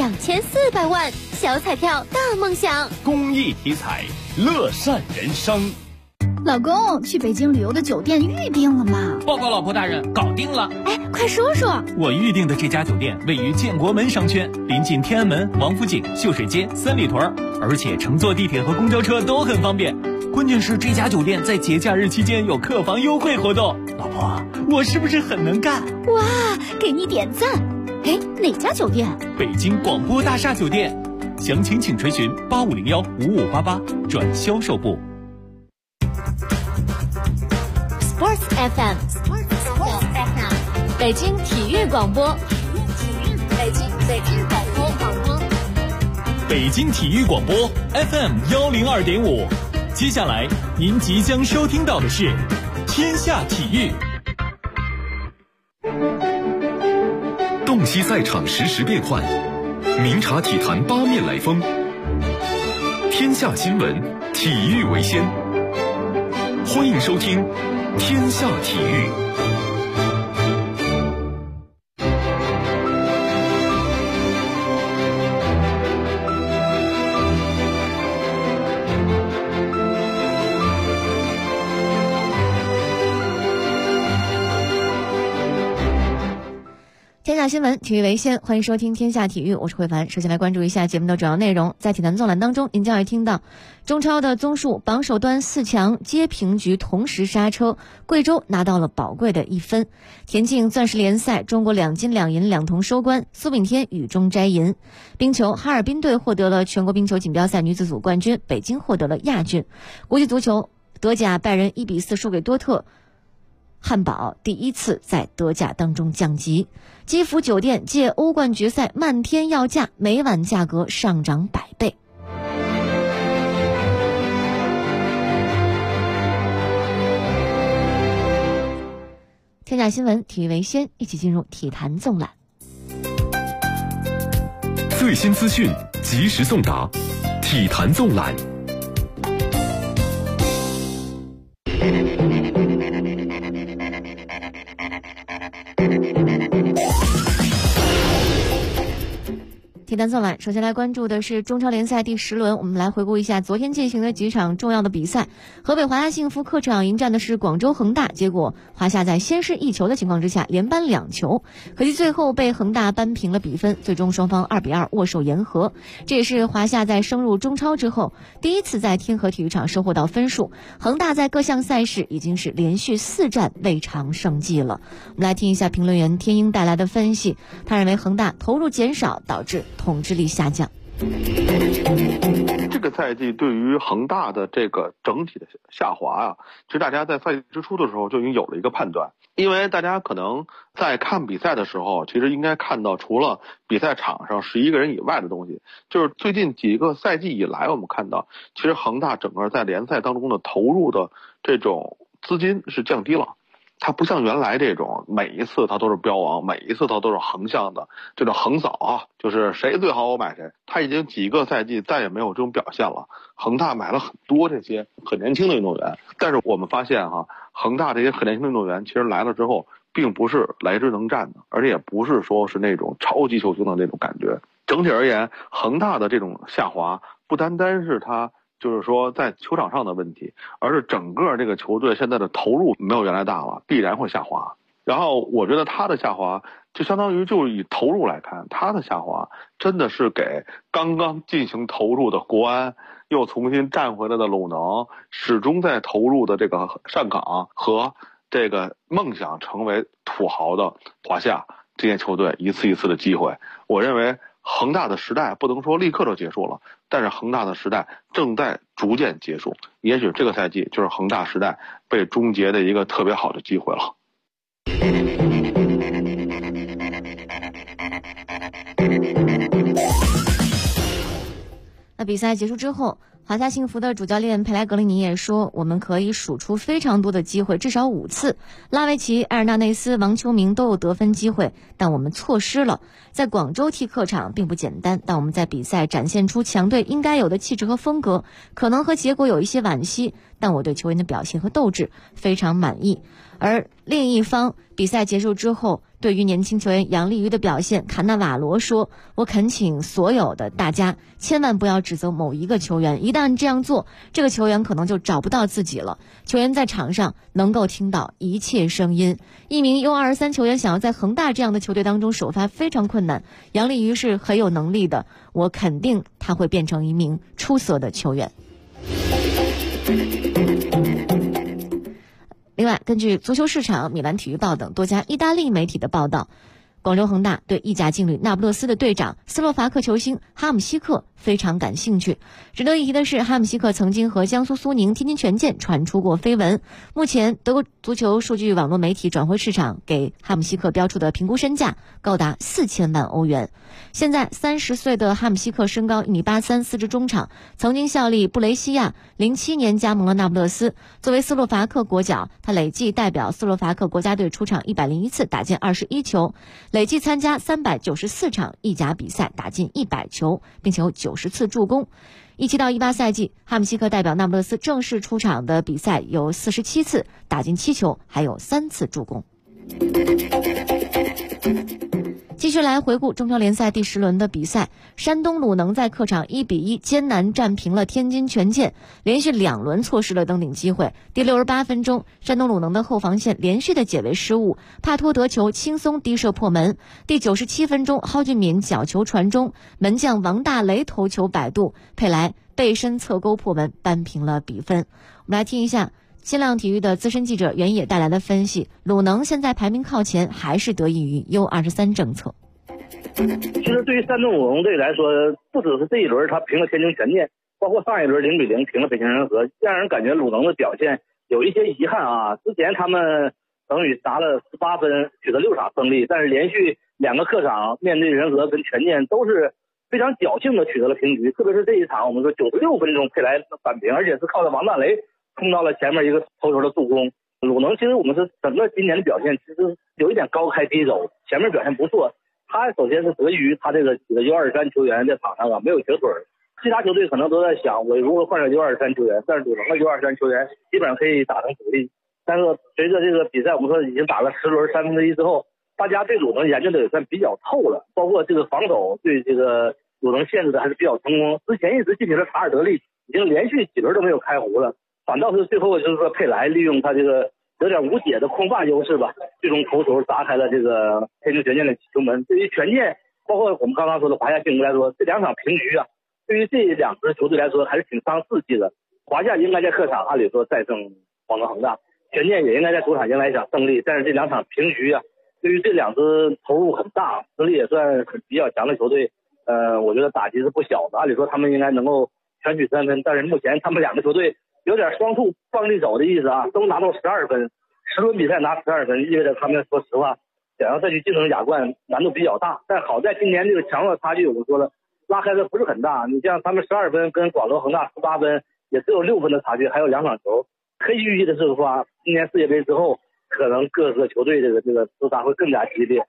2400万，小彩票大梦想。 公益题材，乐善人生。 老公，去北京旅游的酒店预定了吗？ 报告老婆大人，搞定了。 哎，快说说。 我预定的这家酒店位于建国门商圈，临近天安门、王府井、秀水街、三里屯，而且乘坐地铁和公交车都很方便。关键是这家酒店在节假日期间有客房优惠活动。老婆，我是不是很能干？ 哇，给你点赞。哎，哪家酒店？ 北京广播大厦酒店。详情请垂询8501-5588转销售部。 Sports FM， 北京体育广播，北京体育广播 FM102.5。接下来您即将收听到的是天下体育。 洞悉赛场实时变幻，明察体坛八面来风。天下新闻，体育为先。欢迎收听天下体育。 天下新闻，体育为先，欢迎收听天下体育，我是慧凡。首先来关注一下节目的主要内容。在体坛纵览当中，您将会听到中超的综述榜首端4强皆平局，同时刹车，贵州拿到了宝贵的1分。田径钻石联赛，中国2金2银2铜收官，苏炳添雨中摘银。冰球，哈尔滨队获得了全国冰球锦标赛女子组冠军，北京获得了亚军。国际足球，德甲拜仁1比4输给多特。汉堡第一次在德甲当中降级。基辅酒店借欧冠决赛漫天要价，每晚价格上涨100倍。天下新闻，体育为先，一起进入体坛纵览。 最新资讯，及时送达，体坛纵览。 体坛纵览，首先来关注的是中超联赛第10轮，我们来回顾一下昨天进行的几场重要的比赛。河北华夏幸福客场迎战的是广州恒大，结果华夏在先失1球的情况之下连扳2球，可惜最后被恒大扳平了比分，最终双方2比2握手言和。这也是华夏在升入中超之后第一次在天河体育场收获到分数。恒大在各项赛事已经是连续4战未尝胜绩了。我们来听一下评论员天鹰带来的分析，他认为恒大投入减少导致统治力下降。 这个赛季对于恒大的这个整体的下滑啊，其实大家在赛季之初的时候就已经有了一个判断，因为大家可能在看比赛的时候，其实应该看到除了比赛场上11个人以外的东西，就是最近几个赛季以来，我们看到其实恒大整个在联赛当中的投入的这种资金是降低了。它不像原来这种每一次它都是标王，每一次它都是横向的这种横扫啊，就是谁最好我买谁。它已经几个赛季再也没有这种表现了。恒大买了很多这些很年轻的运动员，但是我们发现恒大这些很年轻的运动员其实来了之后并不是来之能战的，而且也不是说是那种超级球星的那种感觉。整体而言，恒大的这种下滑不单单是他就是说在球场上的问题，而是整个这个球队现在的投入没有原来大了，必然会下滑。然后我觉得他的下滑就相当于就以投入来看，他的下滑真的是给刚刚进行投入的国安又重新站回来的鲁能，始终在投入的这个上港和这个梦想成为土豪的华夏这些球队一次一次的机会。我认为恒大的时代不能说立刻就结束了，但是恒大的时代正在逐渐结束，也许这个赛季就是恒大时代被终结的一个特别好的机会了。 那比赛结束之后，华夏幸福的主教练佩莱格里尼也说，我们可以数出非常多的机会，至少5次。拉维奇、埃尔纳内斯、王秋明都有得分机会，但我们错失了。在广州踢客场并不简单，但我们在比赛展现出强队应该有的气质和风格，可能和结果有一些惋惜，但我对球员的表现和斗志非常满意。而另一方，比赛结束之后， 对于年轻球员杨立瑜的表现，卡纳瓦罗说：“我恳请所有的大家千万不要指责某一个球员，一旦这样做，这个球员可能就找不到自己了。球员在场上能够听到一切声音。一名 U23 球员想要在恒大这样的球队当中首发非常困难，杨立瑜是很有能力的，我肯定他会变成一名出色的球员。”另外，根据足球市场、米兰体育报等多家意大利媒体的报道，广州恒大对意甲劲旅那不勒斯的队长斯洛伐克球星哈姆西克非常感兴趣。值得一提的是，哈姆西克曾经和江苏苏宁、天津权健传出过绯闻。目前，德国足球数据网络媒体转会市场给哈姆西克标出的评估身价高达4000万欧元。现在30岁的哈姆西克身高1.83米，四肢中场，曾经效力布雷西亚，07年加盟了那不勒斯。作为斯洛伐克国脚，他累计代表斯洛伐克国家队出场101次，打进21球，累计参加394场意甲比赛，打进100球，并且有90次助攻。17到18赛季，哈姆西克代表那不勒斯正式出场的比赛有47次，打进7球，还有3次助攻。继续来回顾中超联赛第10轮的比赛，山东鲁能在客场1-1艰难战平了天津权健，连续2轮错失了登顶机会。第68分钟，山东鲁能的后防线连续的解围失误，帕托得球轻松低射破门。第97分钟，蒿俊闵角球传中，门将王大雷头球摆渡，佩莱背身侧勾破门，扳平了比分。我们来听一下新浪体育的资深记者袁野带来的分析，鲁能现在排名靠前，还是得益于 U23 政策。 其实对于山东鲁能队来说，不只是这一轮他平了天津权健，包括上一轮0-0平了北京人和，让人感觉鲁能的表现有一些遗憾啊。之前他们等于拿了18分，取得6场胜利，但是连续2个客场面对人和跟权健都是非常侥幸的取得了平局。特别是这一场，我们说96分钟佩莱扳平，而且是靠着王大雷冲到了前面一个头球的助攻。鲁能其实我们是整个今年的表现其实有一点高开低走，前面表现不错。他首先是得益于他这个几个 U23 球员在场上没有瘸腿，其他球队可能都在想我如何换上 U23 球员，但是鲁能的 U23 球员基本上可以打成主力。但是随着这个比赛我们说已经打了10轮1/3之后，大家对鲁能研究的也算比较透了，包括这个防守对这个鲁能限制的还是比较成功。之前一直进行了查尔德利，已经连续几轮都没有开胡了，反倒是最后就是说佩莱利用他这个有点无解的空泛优势吧，最终头球砸开了这个天津权健的球门。对于权健，包括我们刚刚说的华夏幸福来说，这2场平局啊，对于这2支球队来说还是挺伤士气的。华夏应该在客场按理说再胜广州恒大，权健也应该在主场迎来一场胜利，但是这2场平局啊，对于这2支投入很大、实力也算比较强的球队，我觉得打击是不小的。按理说他们应该能够全取3分，但是目前他们2个球队有点双兔傍地走的意思啊，都拿到12分，10轮比赛拿12分，意味着他们说实话想要再去竞争亚冠难度比较大。但好在今年这个强弱差距我们说了拉开的不是很大，你像他们12分跟广州恒大18分也只有6分的差距，还有2场球。可以预计的是说，今年世界杯之后可能各个球队这个厮杀会更加激烈。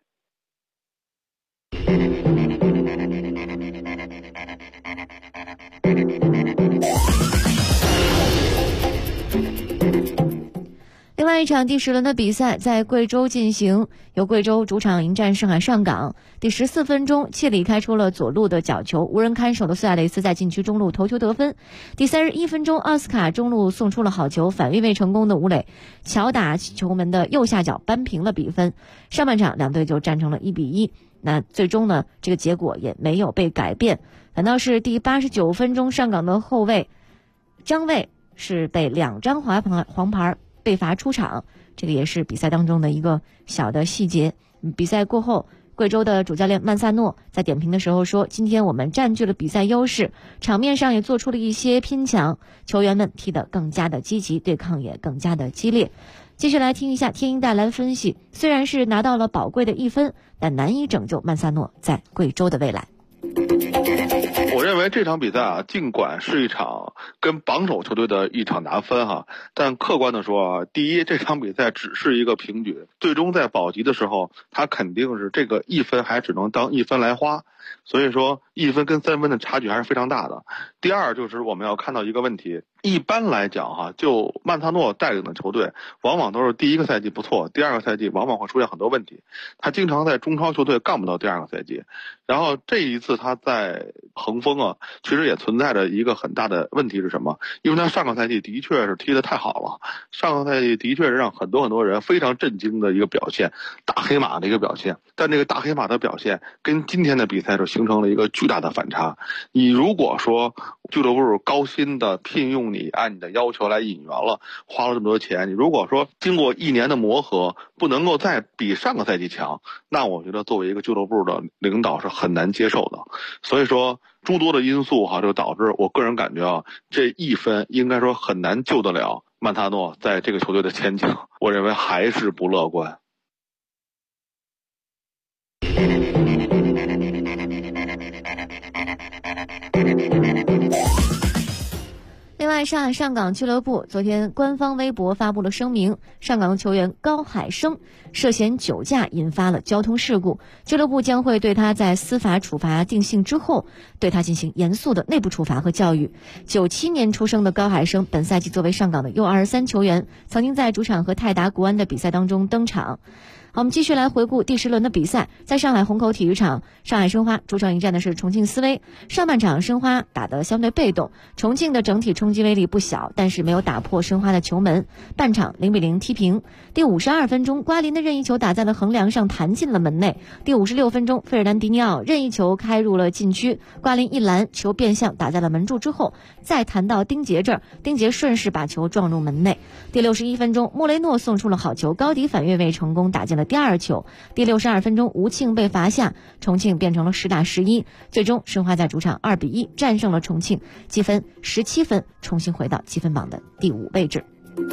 另外一场第10轮的比赛在贵州进行，由贵州主场迎战上海上港。第14分钟，切里开出了左路的角球，无人看守的苏亚雷斯在禁区中路头球得分。第31分钟，奥斯卡中路送出了好球，反越位成功的吴磊巧打球门的右下角扳平了比分。上半场2队就战成了1-1。那最终呢，这个结果也没有被改变，反倒是第89分钟，上港的后卫张卫是被2张黄牌被罚出场，这个也是比赛当中的一个小的细节。比赛过后，贵州的主教练曼萨诺在点评的时候说，今天我们占据了比赛优势，场面上也做出了一些拼抢，球员们踢得更加的积极，对抗也更加的激烈。继续来听一下天鹰带来的分析，虽然是拿到了宝贵的1分，但难以拯救曼萨诺在贵州的未来。 我认为为这场比赛啊，尽管是一场跟榜首球队的一场难分哈，但客观的说啊，第一，这场比赛只是一个平局，最终在保级的时候，他肯定是这个1分还只能当1分来花，所以说1分跟3分的差距还是非常大的。第二就是我们要看到一个问题，一般来讲哈，就曼塔诺带领的球队，往往都是第一个赛季不错，第二个赛季往往会出现很多问题，他经常在中超球队干不到第二个赛季。然后这一次他在恒丰啊，其实也存在着一个很大的问题是什么？因为他上个赛季的确是踢得太好了，上个赛季的确是让很多人非常震惊的一个表现，大黑马的一个表现。但这个大黑马的表现跟今天的比赛就形成了一个巨大的反差。你如果说俱乐部高薪的聘用你，按你的要求来引援了，花了这么多钱，你如果说经过1年的磨合不能够再比上个赛季强，那我觉得作为一个俱乐部的领导是很难接受的。所以说诸多的因素哈，就导致我个人感觉啊，这1分应该说很难救得了曼塔诺在这个球队的前景，我认为还是不乐观。 另外，上海上港俱乐部昨天官方微博发布了声明，上港球员高海生涉嫌酒驾引发了交通事故，俱乐部将会对他在司法处罚定性之后，对他进行严肃的内部处罚和教育。97年出生的高海生，本赛季作为上港的U23球员，曾经在主场和泰达国安的比赛当中登场。好，我们继续来回顾第10轮的比赛。在上海虹口体育场，上海申花主场迎战的是重庆斯威。上半场申花打得相对被动，重庆的整体冲击威力不小，但是没有打破申花的球门。半场0-0踢平。第52分钟，瓜林的任意球打在了横梁上，弹进了门内。第56分钟，费尔南迪尼奥任意球开入了禁区，瓜林一拦，球变向打在了门柱之后，再弹到丁杰这儿，丁杰顺势把球撞入门内。第61分钟，莫雷诺送出了好球，高迪反越位成功打进了第2球。第62分钟，吴庆被罚下，重庆变成了10打11，最终申花在主场2-1战胜了重庆，积分17分，重新回到积分榜的第5位置。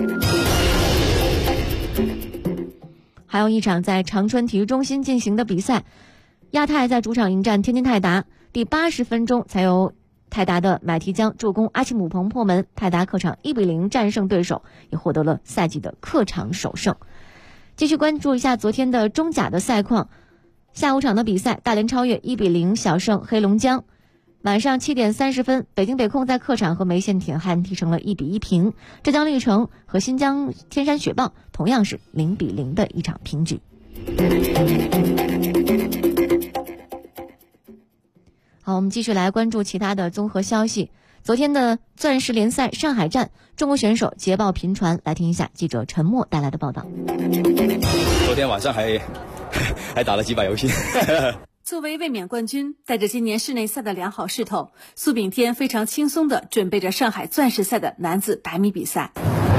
还有一场在长春体育中心进行的比赛，亚泰在主场迎战天津泰达，第80分钟才由泰达的买提江助攻阿奇姆彭破门，泰达客场1-0战胜对手，也获得了赛季的客场首胜。继续关注一下昨天的中甲的赛况，下午场的比赛，大连超越1-0小胜黑龙江。晚上7点30分，北京北控在客场和梅县铁汉踢成了1-1平。浙江绿城和新疆天山雪豹同样是0-0的一场平局。好，我们继续来关注其他的综合消息。昨天的钻石联赛上海站，中国选手捷报频传，来听一下记者陈默带来的报道。 昨天晚上还打了几把游戏。 作为卫冕冠军，带着今年室内赛的良好势头，苏炳添非常轻松地准备着上海钻石赛的男子100米比赛。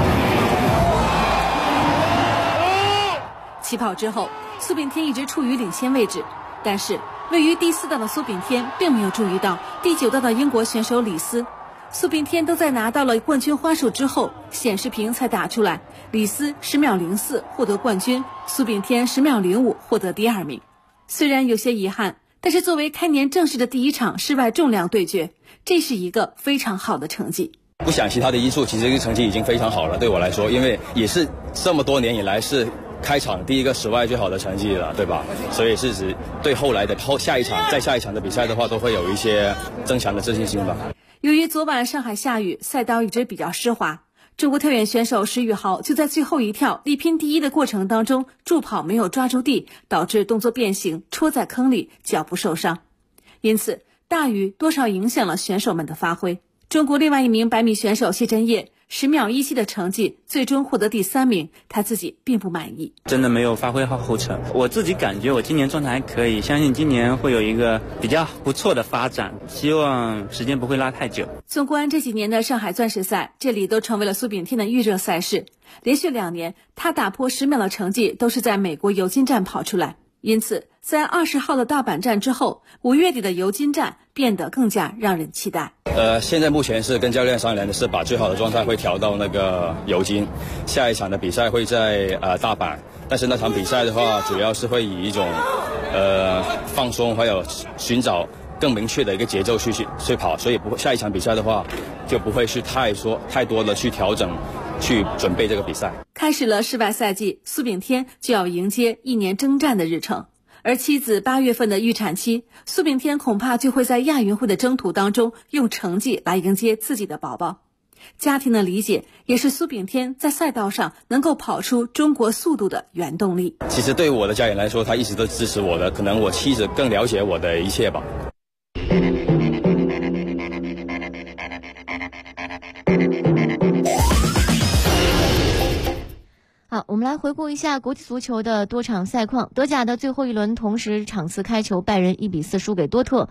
起跑之后，苏炳添一直处于领先位置，但是位于第4道的苏炳添并没有注意到第9道的英国选手李斯。苏炳添都在拿到了冠军花束之后，显示屏才打出来，李斯10秒04获得冠军，苏炳添10秒05获得第2名。虽然有些遗憾，但是作为开年正式的第1场室外重量对决，这是一个非常好的成绩。 不想其他的因素，其实这个成绩已经非常好了，对我来说，因为也是这么多年以来是开场第一个室外最好的成绩了，对吧？所以是指对后来的下一场再下一场的比赛的话，都会有一些增强的自信心吧。 由于昨晚上海下雨，赛道一直比较湿滑，中国跳远选手石宇豪就在最后一跳力拼第1的过程当中助跑没有抓住地，导致动作变形，戳在坑里，脚部受伤。因此大雨多少影响了选手们的发挥。中国另外一名100米选手谢震业10秒17的成绩，最终获得第3名，他自己并不满意。 真的没有发挥好后程，我自己感觉我今年状态还可以，相信今年会有一个比较不错的发展，希望时间不会拉太久。 纵观这几年的上海钻石赛，这里都成为了苏炳添的预热赛事，连续2年他打破10秒的成绩都是在美国尤金站跑出来，因此在20号的大阪站之后，5月底的尤金站变得更加让人期待。 现在目前是跟教练商量的是把最好的状态会调到那个尤金，下一场的比赛会在大阪，但是那场比赛的话主要是会以一种放松还有寻找更明确的一个节奏去跑，所以下一场比赛的话就不会是太多的去调整去准备这个比赛。 开始了世外赛季，苏炳添就要迎接1年征战的日程，而妻子8月份的预产期，苏炳添恐怕就会在亚运会的征途当中用成绩来迎接自己的宝宝。家庭的理解也是苏炳添在赛道上能够跑出中国速度的原动力。 其实对我的家人来说，他一直都支持我的，可能我妻子更了解我的一切吧。 好，我们来回顾一下国际足球的多场赛况。德甲的最后一轮同时场次开球，拜仁1比4输给多特。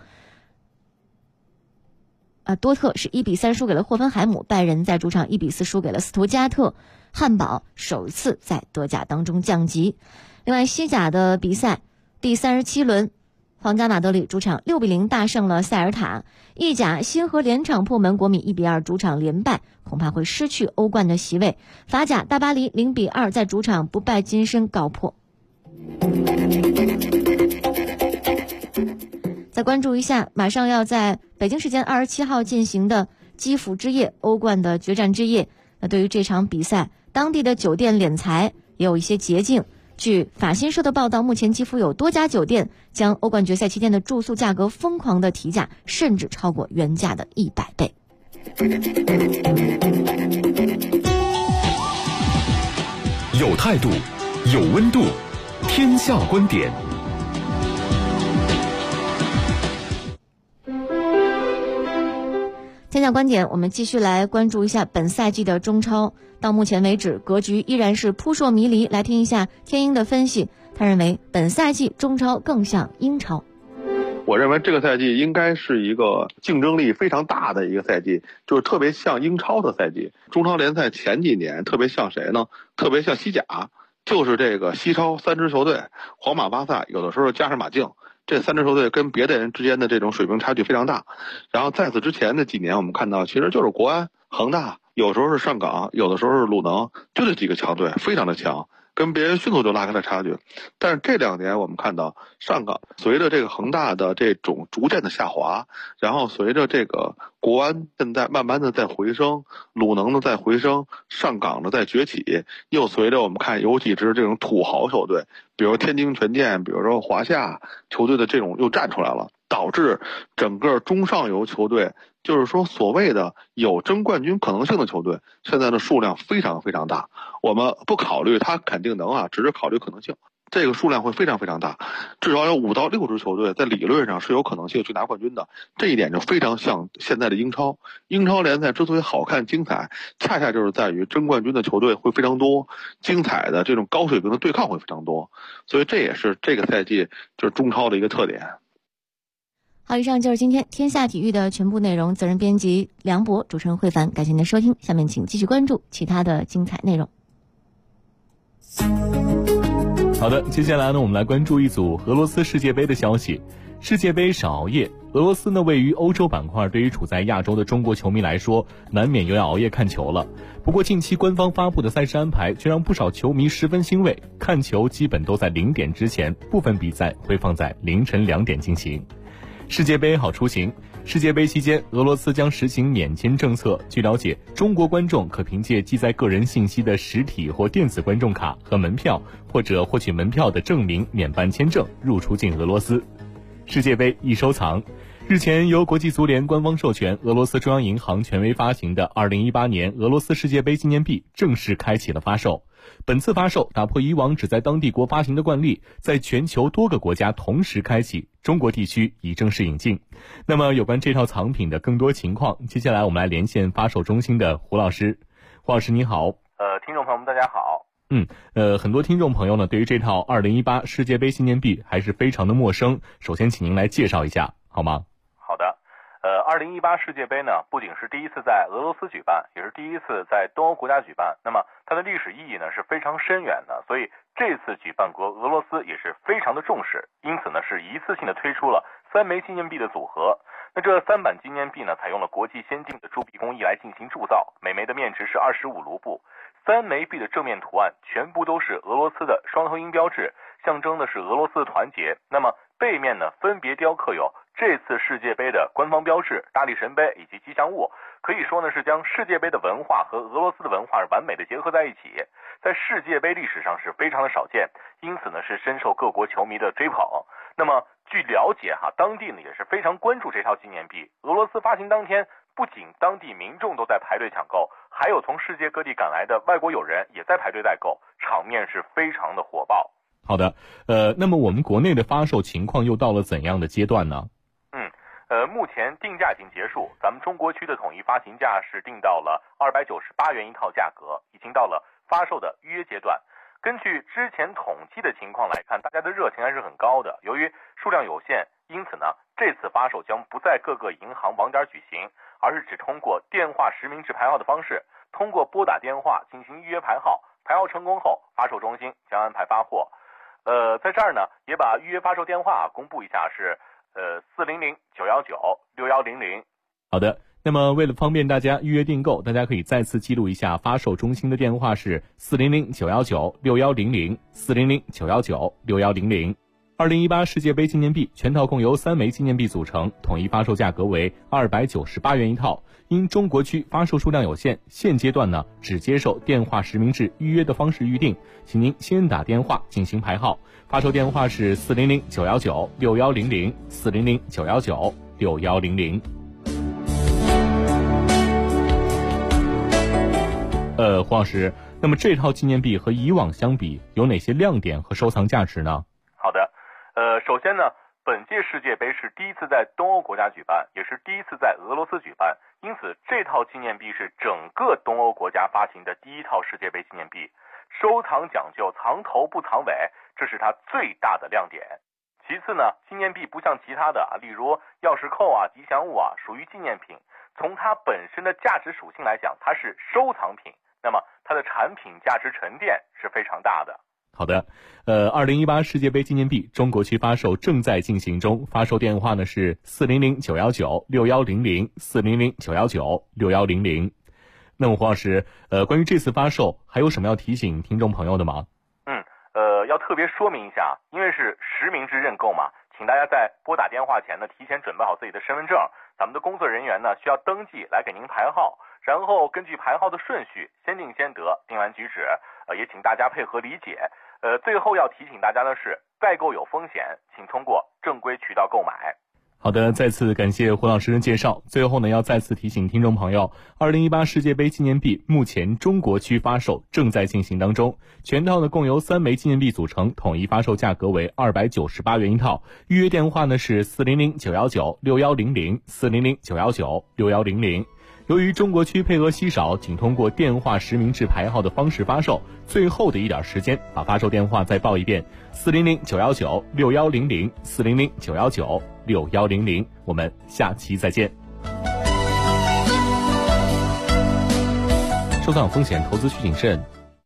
多特是1比3输给了霍芬海姆，拜仁在主场1比4输给了斯图加特，汉堡首次在德甲当中降级。另外，西甲的比赛第37轮，皇家马德里主场6比0大胜了塞尔塔。意甲新和连场破门，国米1比2主场连败，恐怕会失去欧冠的席位。法甲大巴黎0比2在主场不败金身告破。再关注一下马上要在北京时间27号进行的基辅之夜欧冠的决战之夜。那对于这场比赛，当地的酒店敛财也有一些捷径。据法新社的报道，目前基辅有多家酒店将欧冠决赛期间的住宿价格疯狂的提价，甚至超过原价的100倍。 有态度，有温度，天下观点。 天下观点，我们继续来关注一下本赛季的中超。到目前为止，格局依然是扑朔迷离。来听一下天鹰的分析，他认为本赛季中超更像英超。 我认为这个赛季应该是一个竞争力非常大的一个赛季，就是特别像英超的赛季。中超联赛前几年特别像谁呢？特别像西甲，就是这个西超3支球队，皇马、巴萨，有的时候加上马竞。这3支球队跟别的人之间的这种水平差距非常大。然后在此之前的几年，我们看到其实就是国安、恒大，有时候是上港，有的时候是鲁能，就这几个强队非常的强，跟别人迅速就拉开了差距。但是这2年我们看到上港随着这个恒大的这种逐渐的下滑，然后随着这个国安现在慢慢的在回升，鲁能的在回升，上港的在崛起，又随着我们看有几支这种土豪球队，比如天津权健，比如说华夏球队的这种又站出来了，导致整个中上游球队，就是说所谓的有争冠军可能性的球队，现在的数量非常非常大。我们不考虑他肯定能只是考虑可能性，这个数量会非常非常大，至少有5到6支球队在理论上是有可能性去拿冠军的。这一点就非常像现在的英超。英超联赛之所以好看精彩，恰恰就是在于争冠军的球队会非常多，精彩的这种高水平的对抗会非常多，所以这也是这个赛季就是中超的一个特点。 好，以上就是今天天下体育的全部内容。责任编辑梁博，主持人慧凡，感谢您的收听。下面请继续关注其他的精彩内容。 好的，接下来呢，我们来关注一组俄罗斯世界杯的消息。世界杯少熬夜，俄罗斯呢位于欧洲板块，对于处在亚洲的中国球迷来说，难免又要熬夜看球了。不过近期官方发布的赛事安排却让不少球迷十分欣慰，看球基本都在0点之前，部分比赛会放在凌晨2点进行。世界杯好出行。世界杯期间，俄罗斯将实行免签政策。据了解，中国观众可凭借记载个人信息的实体或电子观众卡和门票，或者获取门票的证明免办签证入出境俄罗斯。世界杯易收藏。日前，由国际足联官方授权，俄罗斯中央银行权威发行的2018年俄罗斯世界杯纪念币正式开启了发售。本次发售打破以往只在当地国发行的惯例，在全球多个国家同时开启，中国地区已正式引进。那么有关这套藏品的更多情况，接下来我们来连线发售中心的胡老师。胡老师你好。 听众朋友们大家好。 很多听众朋友呢对于这套2018世界杯纪念币还是非常的陌生，首先请您来介绍一下好吗？ 好的。2018世界杯呢，不仅是第一次在俄罗斯举办，也是第一次在东欧国家举办。那么它的历史意义呢是非常深远的，所以这次举办国俄罗斯也是非常的重视，因此呢是一次性的推出了3枚纪念币的组合。那这3版纪念币呢，采用了国际先进的铸币工艺来进行铸造，每枚的面值是25卢布。3枚币的正面图案全部都是俄罗斯的双头鹰标志，象征的是俄罗斯的团结。那么背面呢，分别雕刻有这次世界杯的官方标志大力神杯以及吉祥物，可以说呢是将世界杯的文化和俄罗斯的文化是完美的结合在一起，在世界杯历史上是非常的少见，因此呢是深受各国球迷的追捧。那么据了解当地呢也是非常关注这套纪念币。俄罗斯发行当天，不仅当地民众都在排队抢购，还有从世界各地赶来的外国友人也在排队代购，场面是非常的火爆。 好的，那么我们国内的发售情况又到了怎样的阶段呢？ 目前定价已经结束，咱们中国区的统一发行价是定到了298元一套价格，已经到了发售的预约阶段。根据之前统计的情况来看，大家的热情还是很高的。由于数量有限，因此呢，这次发售将不在各个银行网点举行，而是只通过电话实名制排号的方式，通过拨打电话进行预约排号，排号成功后，发售中心将安排发货。在这儿呢，也把预约发售电话公布一下，是400-919-6100。 好的，那么为了方便大家预约订购，大家可以再次记录一下发售中心的电话是400-919-6100 400-919-6100。2018世界杯纪念币全套共由3枚纪念币组成，统一发售价格为298元一套。因中国区发售数量有限，现阶段呢只接受电话实名制预约的方式预定，请您先打电话进行排号。发售电话是400-919-6100 400-919-6100。黄老师，那么这套纪念币和以往相比有哪些亮点和收藏价值呢？ 好的，首先呢，本届世界杯是第一次在东欧国家举办，也是第一次在俄罗斯举办，因此这套纪念币是整个东欧国家发行的第一套世界杯纪念币。收藏讲究藏头不藏尾，这是它最大的亮点。其次呢，纪念币不像其他的例如钥匙扣吉祥物属于纪念品，从它本身的价值属性来讲，它是收藏品，那么它的产品价值沉淀是非常大的。 好的，2018世界杯纪念币中国区发售正在进行中，发售电话呢是400-919-6100 400-919-6100。那么黄老师，关于这次发售还有什么要提醒听众朋友的吗？ 要特别说明一下，因为是实名制认购嘛，请大家在拨打电话前呢，提前准备好自己的身份证，咱们的工作人员呢需要登记来给您排号，然后根据排号的顺序先定先得，定完举止，也请大家配合理解。最后要提醒大家的是，代购有风险，请通过正规渠道购买。 好的，再次感谢胡老师的介绍。最后呢，要再次提醒听众朋友，2018世界杯纪念币目前中国区发售正在进行当中，全套呢共由3枚纪念币组成，统一发售价格为298元一套。预约电话呢是400-919-6100 400-919-6100。由于中国区配额稀少，仅通过电话实名制排号的方式发售，最后的一点时间，把发售电话再报一遍：400-919-6100 400-919-6100。我们下期再见。收藏风险，投资需谨慎。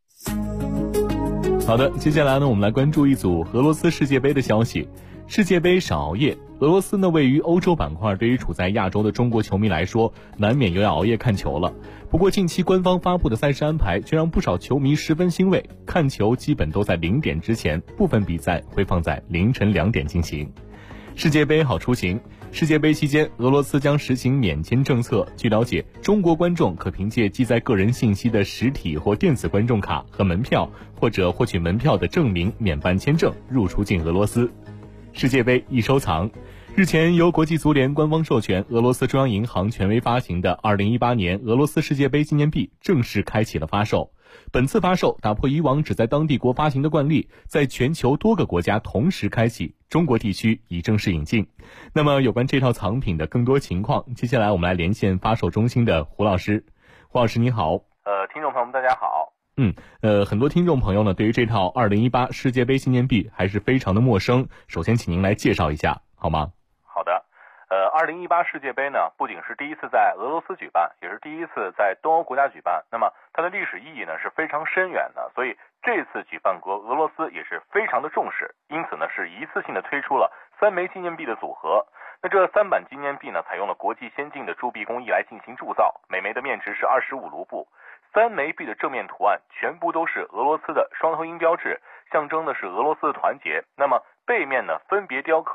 好的，接下来呢，我们来关注一组俄罗斯世界杯的消息。世界杯少熬夜，俄罗斯呢位于欧洲板块，对于处在亚洲的中国球迷来说，难免又要熬夜看球了。不过近期官方发布的赛事安排却让不少球迷十分欣慰，看球基本都在0点之前，部分比赛会放在凌晨2点进行。世界杯好出行，世界杯期间，俄罗斯将实行免签政策。据了解，中国观众可凭借记载个人信息的实体或电子观众卡和门票，或者获取门票的证明免办签证入出境俄罗斯。世界杯易收藏，日前由国际足联官方授权，俄罗斯中央银行权威发行的2018年俄罗斯世界杯纪念币正式开启了发售。本次发售打破以往只在当地国发行的惯例，在全球多个国家同时开启，中国地区已正式引进。那么有关这套藏品的更多情况，接下来我们来连线发售中心的胡老师。胡老师你好。 听众朋友们大家好。 很多听众朋友呢，对于这套2018世界杯纪念币还是非常的陌生。首先，请您来介绍一下，好吗？ 好的。2018世界杯呢，不仅是第一次在俄罗斯举办，也是第一次在东欧国家举办。那么它的历史意义呢是非常深远的，所以这次举办国俄罗斯也是非常的重视，因此呢是一次性的推出了3枚纪念币的组合。那这3版纪念币呢，采用了国际先进的铸币工艺来进行铸造，每枚的面值是25卢布。3枚币的正面图案全部都是俄罗斯的双头鹰标志，象征的是俄罗斯的团结。那么背面呢，分别雕刻有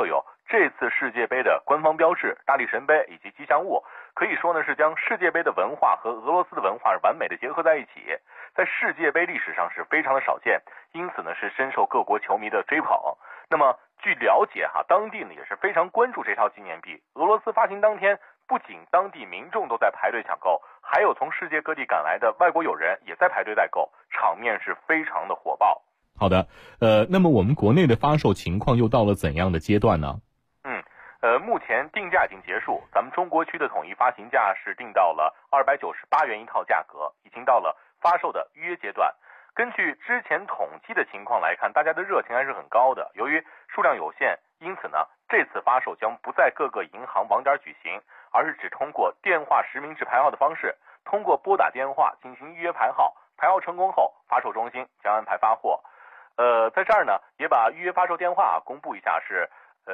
这次世界杯的官方标志大力神杯以及吉祥物，可以说呢是将世界杯的文化和俄罗斯的文化完美的结合在一起，在世界杯历史上是非常的少见，因此呢是深受各国球迷的追捧。那么据了解当地呢也是非常关注这套纪念币。俄罗斯发行当天，不仅当地民众都在排队抢购，还有从世界各地赶来的外国友人也在排队代购，场面是非常的火爆。 好的，那么我们国内的发售情况又到了怎样的阶段呢？ 目前定价已经结束，咱们中国区的统一发行价是定到了298元一套价格，已经到了发售的预约阶段。根据之前统计的情况来看，大家的热情还是很高的。由于数量有限，因此呢，这次发售将不在各个银行网点举行，而是只通过电话实名制排号的方式，通过拨打电话进行预约排号，排号成功后，发售中心将安排发货。在这儿呢，也把预约发售电话公布一下，是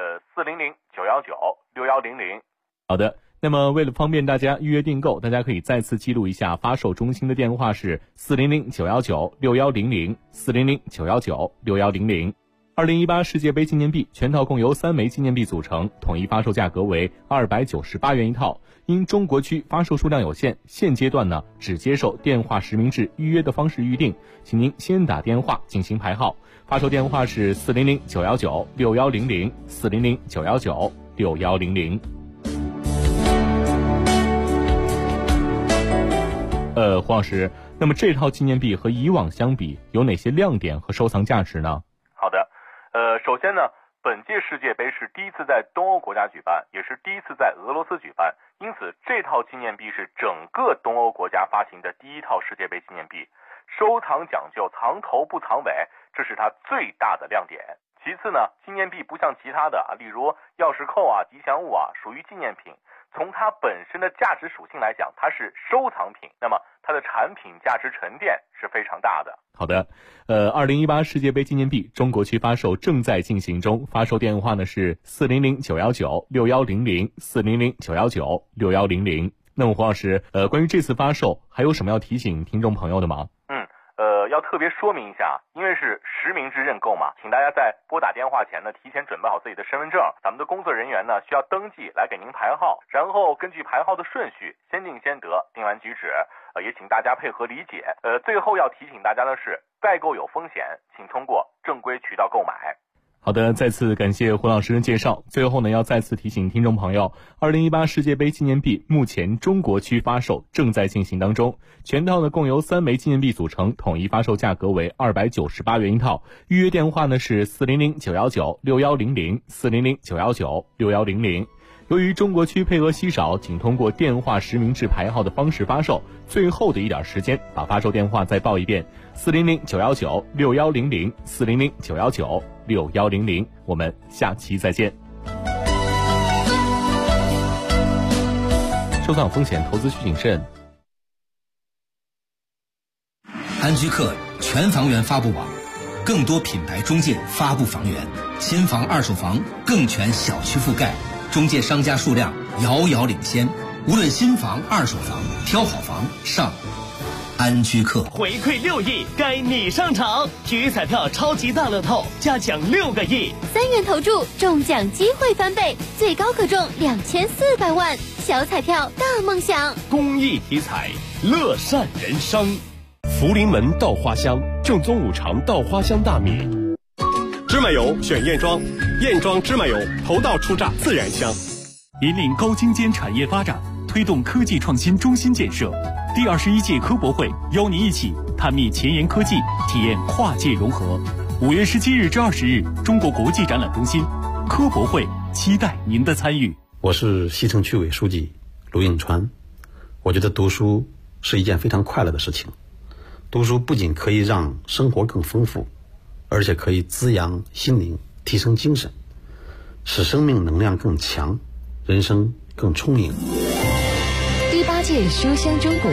400-919-6100。 好的。那么为了方便大家预约订购，大家可以再次记录一下发售中心的电话是400-919-6100 400-919-6100。2018世界杯纪念币全套共由3枚纪念币组成，统一发售价格为298元一套。因中国区发售数量有限，现阶段呢只接受电话实名制预约的方式预定，请您先打电话进行排号。发售电话是400-919-6100 400-919-6100。黄老师，那么这套纪念币和以往相比有哪些亮点和收藏价值呢？ 好的，首先呢，本届世界杯是第一次在东欧国家举办，也是第一次在俄罗斯举办，因此这套纪念币是整个东欧国家发行的第一套世界杯纪念币。收藏讲究藏头不藏尾，这是它最大的亮点。其次呢，纪念币不像其他的例如钥匙扣吉祥物属于纪念品，从它本身的价值属性来讲，它是收藏品，那么它的产品价值沉淀是非常大的。 好的，2018世界杯纪念币中国区发售正在进行中，发售电话呢是400-919-6100 400-919-6100。那么黄老师，关于这次发售还有什么要提醒听众朋友的吗？ 要特别说明一下，因为是实名制认购嘛，请大家在拨打电话前呢，提前准备好自己的身份证，咱们的工作人员呢需要登记来给您排号，然后根据排号的顺序，先定先得，定完举止，也请大家配合理解。最后要提醒大家的是，代购有风险，请通过正规渠道购买。 好的，再次感谢胡老师的介绍。最后呢，要再次提醒听众朋友，2018世界杯纪念币目前中国区发售正在进行当中，全套呢共由3枚纪念币组成，统一发售价格为298元一套。预约电话呢是400-919-6100 400-919-6100。由于中国区配额稀少，仅通过电话实名制排号的方式发售，最后的一点时间，把发售电话再报一遍：400-919-6100 400-919-6100。我们下期再见。收藏风险，投资需谨慎。 安居客全房源发布网，更多品牌中介发布房源，新房二手房更全小区覆盖，中介商家数量遥遥领先。无论新房二手房，挑好房上安居客。 回馈6亿，该你上场！体育彩票超级大乐透，加奖6个亿 ，3元投注，中奖机会翻倍，最高可中2400万。小彩票大梦想， 公益体彩，乐善人生。福临门稻花香，正宗5常稻花香大米。 芝麻油选燕庄，燕庄芝麻油头道出榨自然香。 引领高精尖产业发展，推动科技创新中心建设。第21届科博会邀您一起探秘前沿科技，体验跨界融合。5月17日至20日，中国国际展览中心科博会，期待您的参与。 我是西城区委书记卢应川。我觉得读书是一件非常快乐的事情。读书不仅可以让生活更丰富，而且可以滋养心灵，提升精神，使生命能量更强，人生更充盈。 第8届书香中国